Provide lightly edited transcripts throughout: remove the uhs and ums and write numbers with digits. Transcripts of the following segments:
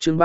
chương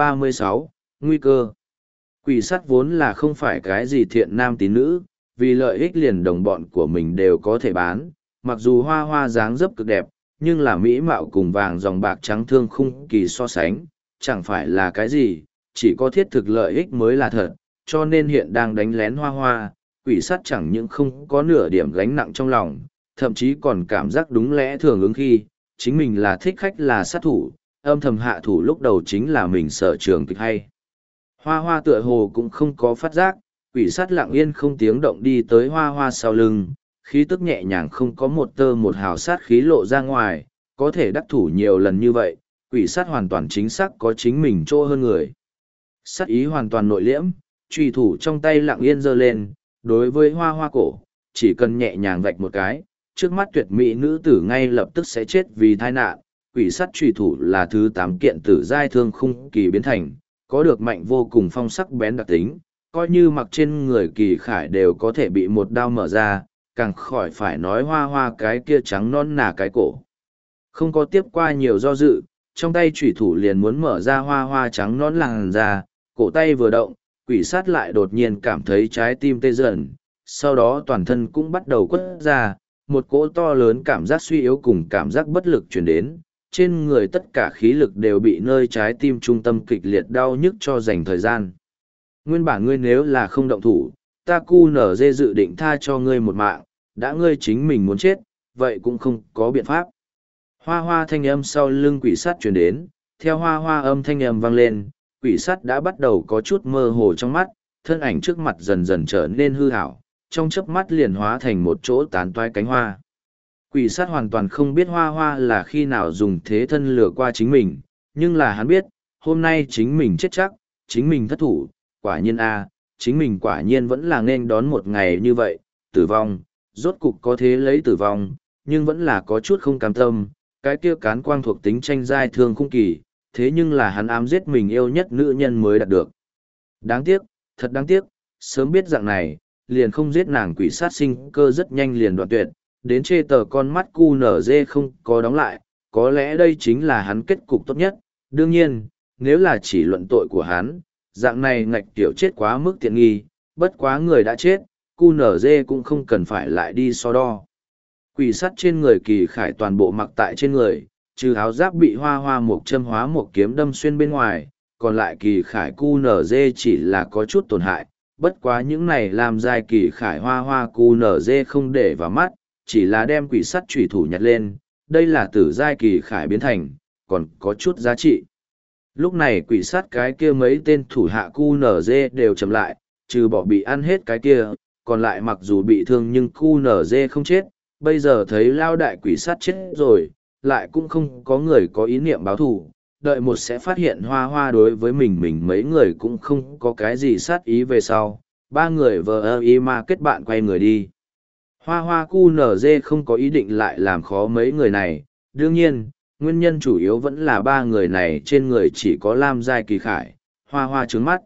336, nguy cơ. Quỷ sắt vốn là không phải cái gì thiện nam tín nữ, vì lợi ích liền đồng bọn của mình đều có thể bán, mặc dù hoa hoa dáng dấp cực đẹp, nhưng là mỹ mạo cùng vàng dòng bạc trắng thương khung kỳ so sánh, chẳng phải là cái gì, chỉ có thiết thực lợi ích mới là thật, cho nên hiện đang đánh lén hoa hoa, quỷ sắt chẳng những không có nửa điểm gánh nặng trong lòng, thậm chí còn cảm giác đúng lẽ thường ứng khi, chính mình là thích khách là sát thủ, âm thầm hạ thủ lúc đầu chính là mình sở trường kịch hay. Hoa hoa tựa hồ cũng không có phát giác, quỷ sắt lặng yên không tiếng động đi tới hoa hoa sau lưng, khí tức nhẹ nhàng không có một tơ một hào sát khí lộ ra ngoài, có thể đắc thủ nhiều lần như vậy, quỷ sắt hoàn toàn chính xác có chính mình chỗ hơn người. Sát ý hoàn toàn nội liễm, truy thủ trong tay lặng yên giơ lên, đối với hoa hoa cổ, chỉ cần nhẹ nhàng vạch một cái, trước mắt tuyệt mỹ nữ tử ngay lập tức sẽ chết vì tai nạn. Quỷ sắt truy thủ là thứ 8 kiện tử giai thương khung kỳ biến thành, có được mạnh vô cùng phong sắc bén đặc tính, coi như mặc trên người kỳ khải đều có thể bị một đao mở ra, càng khỏi phải nói hoa hoa cái kia trắng non nà cái cổ. Không có tiếp qua nhiều do dự, trong tay chủy thủ liền muốn mở ra hoa hoa trắng non làn ra, cổ tay vừa động, quỷ sát lại đột nhiên cảm thấy trái tim tê dần, sau đó toàn thân cũng bắt đầu quất ra, một cỗ to lớn cảm giác suy yếu cùng cảm giác bất lực truyền đến, trên người tất cả khí lực đều bị nơi trái tim trung tâm kịch liệt đau nhức cho dành thời gian. Nguyên bản ngươi nếu là không động thủ, ta cu nở dê dự định tha cho ngươi một mạng, đã ngươi chính mình muốn chết, vậy cũng không có biện pháp. Hoa hoa thanh âm sau lưng quỷ sắt truyền đến, theo hoa hoa âm thanh âm vang lên, quỷ sắt đã bắt đầu có chút mơ hồ trong mắt, thân ảnh trước mặt dần dần trở nên hư ảo, trong chớp mắt liền hóa thành một chỗ tán toái cánh hoa. Quỷ sát hoàn toàn không biết hoa hoa là khi nào dùng thế thân lừa qua chính mình, nhưng là hắn biết, hôm nay chính mình chết chắc, chính mình thất thủ, quả nhiên chính mình quả nhiên vẫn là nên đón một ngày như vậy, tử vong, rốt cục có thế lấy tử vong, nhưng vẫn là có chút không cam tâm, cái kia cán quang thuộc tính tranh giai thương khung kỳ, thế nhưng là hắn ám giết mình yêu nhất nữ nhân mới đạt được. Đáng tiếc, thật đáng tiếc, sớm biết dạng này, liền không giết nàng. Quỷ sát sinh cơ rất nhanh liền đoạn tuyệt, đến chê tờ con mắt cu nở dê không có đóng lại, có lẽ đây chính là hắn kết cục tốt nhất. Đương nhiên, nếu là chỉ luận tội của hắn, dạng này ngạch tiểu chết quá mức tiện nghi, bất quá người đã chết, cu nở dê cũng không cần phải lại đi so đo. Quỷ sắt trên người kỳ khải toàn bộ mặc tại trên người, trừ áo giáp bị hoa hoa một châm hóa một kiếm đâm xuyên bên ngoài, còn lại kỳ khải cu nở dê chỉ là có chút tổn hại, bất quá những này làm dài kỳ khải hoa hoa cu nở dê không để vào mắt, chỉ là đem quỷ sắt chủy thủ nhặt lên, đây là tử giai kỳ khải biến thành, còn có chút giá trị. Lúc này quỷ sắt cái kia mấy tên thủ hạ cu nở dê đều chậm lại, trừ bỏ bị ăn hết cái kia, còn lại mặc dù bị thương nhưng cu nở dê không chết, bây giờ thấy lao đại quỷ sắt chết rồi, lại cũng không có người có ý niệm báo thù, đợi một sẽ phát hiện hoa hoa đối với mình mấy người cũng không có cái gì sát ý về sau, ba người vờ ơ y ma kết bạn quay người đi. Hoa hoa cu nở dê không có ý định lại làm khó mấy người này, đương nhiên, nguyên nhân chủ yếu vẫn là ba người này trên người chỉ có lam giai kỳ khải, hoa hoa trướng mắt.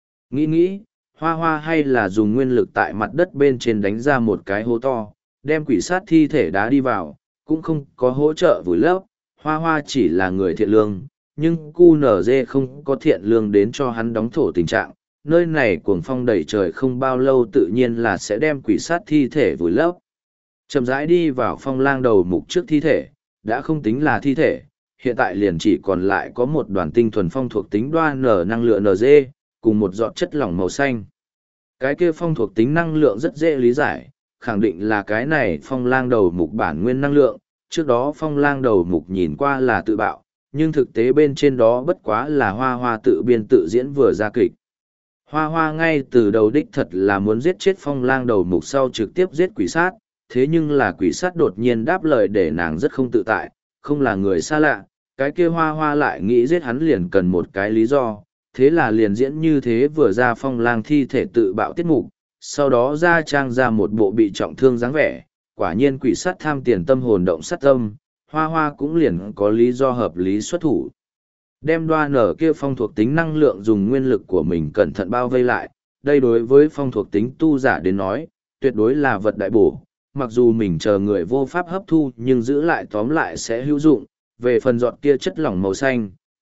Nghĩ, hoa hoa hay là dùng nguyên lực tại mặt đất bên trên đánh ra một cái hố to, đem quỷ sát thi thể đá đi vào, cũng không có hỗ trợ vùi lấp, hoa hoa chỉ là người thiện lương, nhưng cu nở dê không có thiện lương đến cho hắn đóng thổ tình trạng. Nơi này cuồng phong đầy trời không bao lâu tự nhiên là sẽ đem quỷ sát thi thể vùi lấp. Chậm rãi đi vào phong lang đầu mục trước thi thể, đã không tính là thi thể, hiện tại liền chỉ còn lại có một đoàn tinh thuần phong thuộc tính đoan nở năng lượng NG, cùng một giọt chất lỏng màu xanh. Cái kia phong thuộc tính năng lượng rất dễ lý giải, khẳng định là cái này phong lang đầu mục bản nguyên năng lượng, trước đó phong lang đầu mục nhìn qua là tự bạo, nhưng thực tế bên trên đó bất quá là hoa hoa tự biên tự diễn vừa ra kịch. Hoa hoa ngay từ đầu đích thật là muốn giết chết phong lang đầu mục sau trực tiếp giết quỷ sát, thế nhưng là quỷ sát đột nhiên đáp lời để nàng rất không tự tại, không là người xa lạ, cái kia hoa hoa lại nghĩ giết hắn liền cần một cái lý do, thế là liền diễn như thế vừa ra phong lang thi thể tự bạo tiết mục, sau đó ra trang ra một bộ bị trọng thương dáng vẻ, quả nhiên quỷ sát tham tiền tâm hồn động sát tâm, hoa hoa cũng liền có lý do hợp lý xuất thủ. Đem đoan nở kia phong thuộc tính năng lượng dùng nguyên lực của mình cẩn thận bao vây lại, đây đối với phong thuộc tính tu giả đến nói, tuyệt đối là vật đại bổ, mặc dù mình chờ người vô pháp hấp thu nhưng giữ lại tóm lại sẽ hữu dụng, về phần giọt kia chất lỏng màu xanh,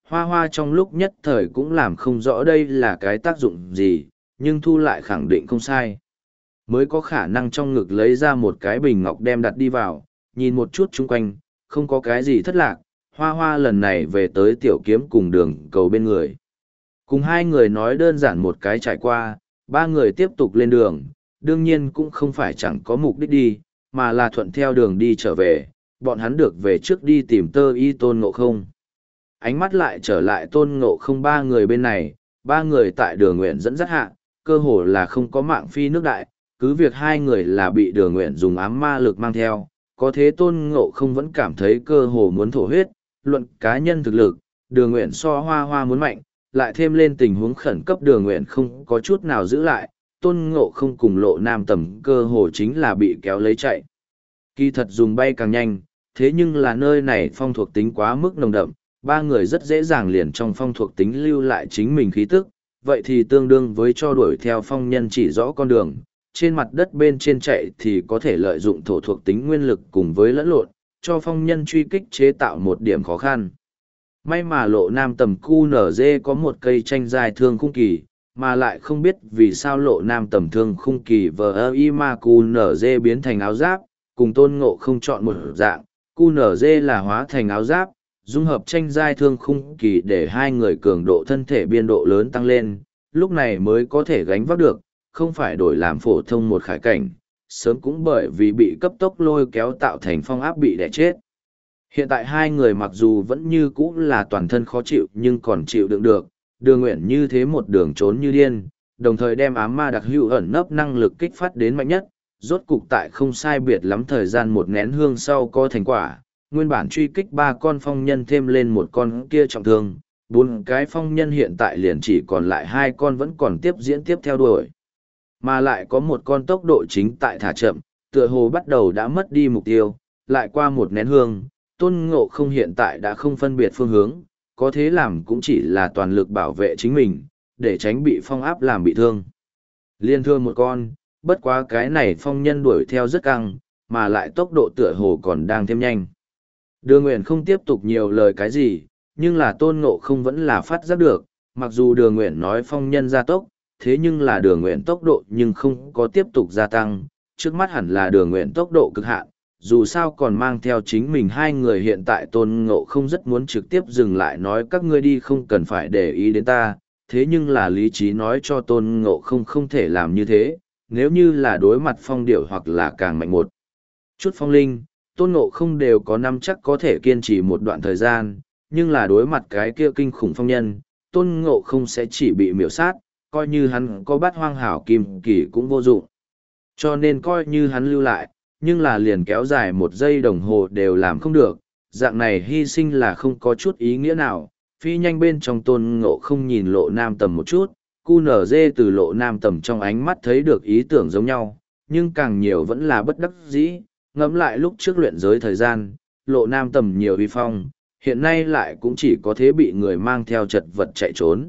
Hoa Hoa trong lúc nhất thời cũng làm không rõ đây là cái tác dụng gì, nhưng Thu lại khẳng định không sai. Mới có khả năng trong ngực lấy ra một cái bình ngọc đem đặt đi vào, nhìn một chút chung quanh, không có cái gì thất lạc, Hoa Hoa lần này về tới tiểu kiếm cùng đường cầu bên người. Cùng hai người nói đơn giản một cái trải qua, ba người tiếp tục lên đường, đương nhiên cũng không phải chẳng có mục đích đi, mà là thuận theo đường đi trở về, bọn hắn được về trước đi tìm Tơ Y Tôn Ngộ Không. Ánh mắt lại trở lại Tôn Ngộ Không ba người bên này, ba người tại Đường Nguyện dẫn dắt hạ, cơ hồ là không có mạng phi nước đại, cứ việc hai người là bị Đường Nguyện dùng ám ma lực mang theo, có thế Tôn Ngộ Không vẫn cảm thấy cơ hồ muốn thổ huyết, luận cá nhân thực lực, Đường Nguyện so Hoa Hoa muốn mạnh, lại thêm lên tình huống khẩn cấp Đường Nguyện không có chút nào giữ lại, Tôn Ngộ Không cùng Lộ Nam Tầm cơ hồ chính là bị kéo lấy chạy. Kỳ thật dùng bay càng nhanh, thế nhưng là nơi này phong thuộc tính quá mức nồng đậm, ba người rất dễ dàng liền trong phong thuộc tính lưu lại chính mình khí tức, vậy thì tương đương với cho đuổi theo phong nhân chỉ rõ con đường, trên mặt đất bên trên chạy thì có thể lợi dụng thổ thuộc tính nguyên lực cùng với lẫn lộn, cho phong nhân truy kích chế tạo một điểm khó khăn. May mà Lộ Nam Tầm QNZ có một cây tranh dài thương khung kỳ, mà lại không biết vì sao Lộ Nam Tầm thương khung kỳ VI mà QNZ biến thành áo giáp, cùng Tôn Ngộ Không chọn một dạng, QNZ là hóa thành áo giáp, dung hợp tranh giai thương khung kỳ để hai người cường độ thân thể biên độ lớn tăng lên, lúc này mới có thể gánh vác được, không phải đổi làm phổ thông một khải cảnh, sớm cũng bởi vì bị cấp tốc lôi kéo tạo thành phong áp bị đẻ chết. Hiện tại hai người mặc dù vẫn như cũ là toàn thân khó chịu nhưng còn chịu đựng được, Đường Nguyện như thế một đường trốn như điên, đồng thời đem ám ma đặc hữu ẩn nấp năng lực kích phát đến mạnh nhất, rốt cục tại không sai biệt lắm thời gian một nén hương sau có thành quả, nguyên bản truy kích ba con phong nhân thêm lên một con kia trọng thương, bốn cái phong nhân hiện tại liền chỉ còn lại hai con vẫn còn tiếp diễn tiếp theo đuổi. Mà lại có một con tốc độ chính tại thả chậm, tựa hồ bắt đầu đã mất đi mục tiêu, lại qua một nén hương, Tôn Ngộ Không hiện tại đã không phân biệt phương hướng, có thế làm cũng chỉ là toàn lực bảo vệ chính mình, để tránh bị phong áp làm bị thương. Liên thương một con, bất quá cái này phong nhân đuổi theo rất căng, mà lại tốc độ tựa hồ còn đang thêm nhanh. Đường Nguyện không tiếp tục nhiều lời cái gì, nhưng là Tôn Ngộ Không vẫn là phát giác được, mặc dù Đường Nguyện nói phong nhân gia tốc, thế nhưng là Đường Nguyện tốc độ nhưng không có tiếp tục gia tăng, trước mắt hẳn là Đường Nguyện tốc độ cực hạn, dù sao còn mang theo chính mình hai người hiện tại Tôn Ngộ Không rất muốn trực tiếp dừng lại nói các ngươi đi không cần phải để ý đến ta, thế nhưng là lý trí nói cho Tôn Ngộ Không không thể làm như thế, nếu như là đối mặt phong điểu hoặc là càng mạnh một chút phong linh, Tôn Ngộ Không đều có năm chắc có thể kiên trì một đoạn thời gian, nhưng là đối mặt cái kia kinh khủng phong nhân, Tôn Ngộ Không sẽ chỉ bị miểu sát, coi như hắn có bát hoang hảo kim kỳ cũng vô dụng. Cho nên coi như hắn lưu lại, nhưng là liền kéo dài một giây đồng hồ đều làm không được, dạng này hy sinh là không có chút ý nghĩa nào. Phi nhanh bên trong Tôn Ngộ Không nhìn Lộ Nam Tầm một chút, QNZ từ Lộ Nam Tầm trong ánh mắt thấy được ý tưởng giống nhau, nhưng càng nhiều vẫn là bất đắc dĩ. Ngẫm lại lúc trước luyện giới thời gian, Lộ Nam Tầm nhiều uy phong, hiện nay lại cũng chỉ có thế bị người mang theo chật vật chạy trốn.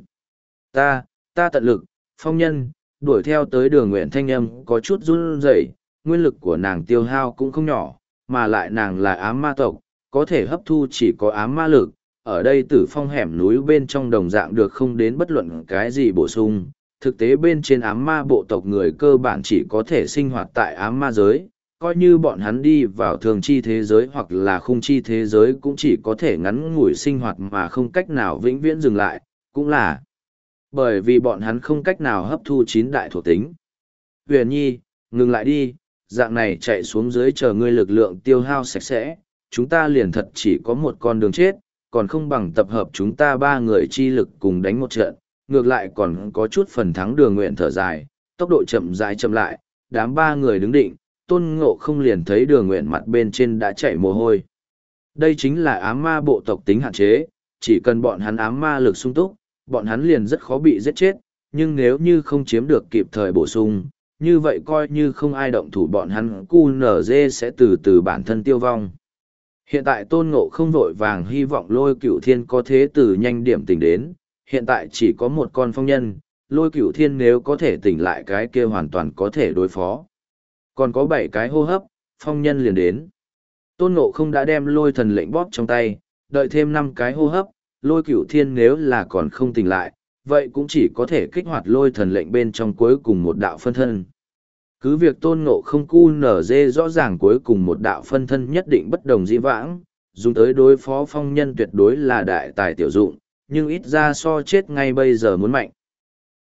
Ta tận lực, phong nhân, đuổi theo tới Đường Nguyện thanh âm có chút run rẩy, nguyên lực của nàng tiêu hao cũng không nhỏ, mà lại nàng là ám ma tộc, có thể hấp thu chỉ có ám ma lực, ở đây Tử Phong hẻm núi bên trong đồng dạng được không đến bất luận cái gì bổ sung, thực tế bên trên ám ma bộ tộc người cơ bản chỉ có thể sinh hoạt tại ám ma giới, coi như bọn hắn đi vào thường chi thế giới hoặc là khung chi thế giới cũng chỉ có thể ngắn ngủi sinh hoạt mà không cách nào vĩnh viễn dừng lại, cũng là bởi vì bọn hắn không cách nào hấp thu 9 đại thuộc tính. Huyền Nhi, ngừng lại đi, dạng này chạy xuống dưới chờ ngươi lực lượng tiêu hao sạch sẽ, chúng ta liền thật chỉ có một con đường chết, còn không bằng tập hợp chúng ta ba người chi lực cùng đánh một trận, ngược lại còn có chút phần thắng. Đường Nguyện thở dài, tốc độ chậm rãi chậm lại, đám ba người đứng định, Tôn Ngộ Không liền thấy Đường Nguyện mặt bên trên đã chảy mồ hôi. Đây chính là ám ma bộ tộc tính hạn chế, chỉ cần bọn hắn ám ma lực sung túc, bọn hắn liền rất khó bị giết chết, nhưng nếu như không chiếm được kịp thời bổ sung, như vậy coi như không ai động thủ bọn hắn QNZ sẽ từ từ bản thân tiêu vong. Hiện tại Tôn Ngộ Không vội vàng hy vọng Lôi Cửu Thiên có thế từ nhanh điểm tỉnh đến, hiện tại chỉ có một con phong nhân, Lôi Cửu Thiên nếu có thể tỉnh lại cái kia hoàn toàn có thể đối phó. Còn có 7 cái hô hấp, phong nhân liền đến. Tôn Ngộ Không đã đem lôi thần lệnh bóp trong tay, đợi thêm 5 cái hô hấp, Lôi Cửu Thiên nếu là còn không tỉnh lại, vậy cũng chỉ có thể kích hoạt lôi thần lệnh bên trong cuối cùng một đạo phân thân. Cứ việc Tôn Ngộ không cu nở dê rõ ràng cuối cùng một đạo phân thân nhất định bất đồng dĩ vãng, dùng tới đối phó phong nhân tuyệt đối là đại tài tiểu dụng, nhưng ít ra so chết ngay bây giờ muốn mạnh.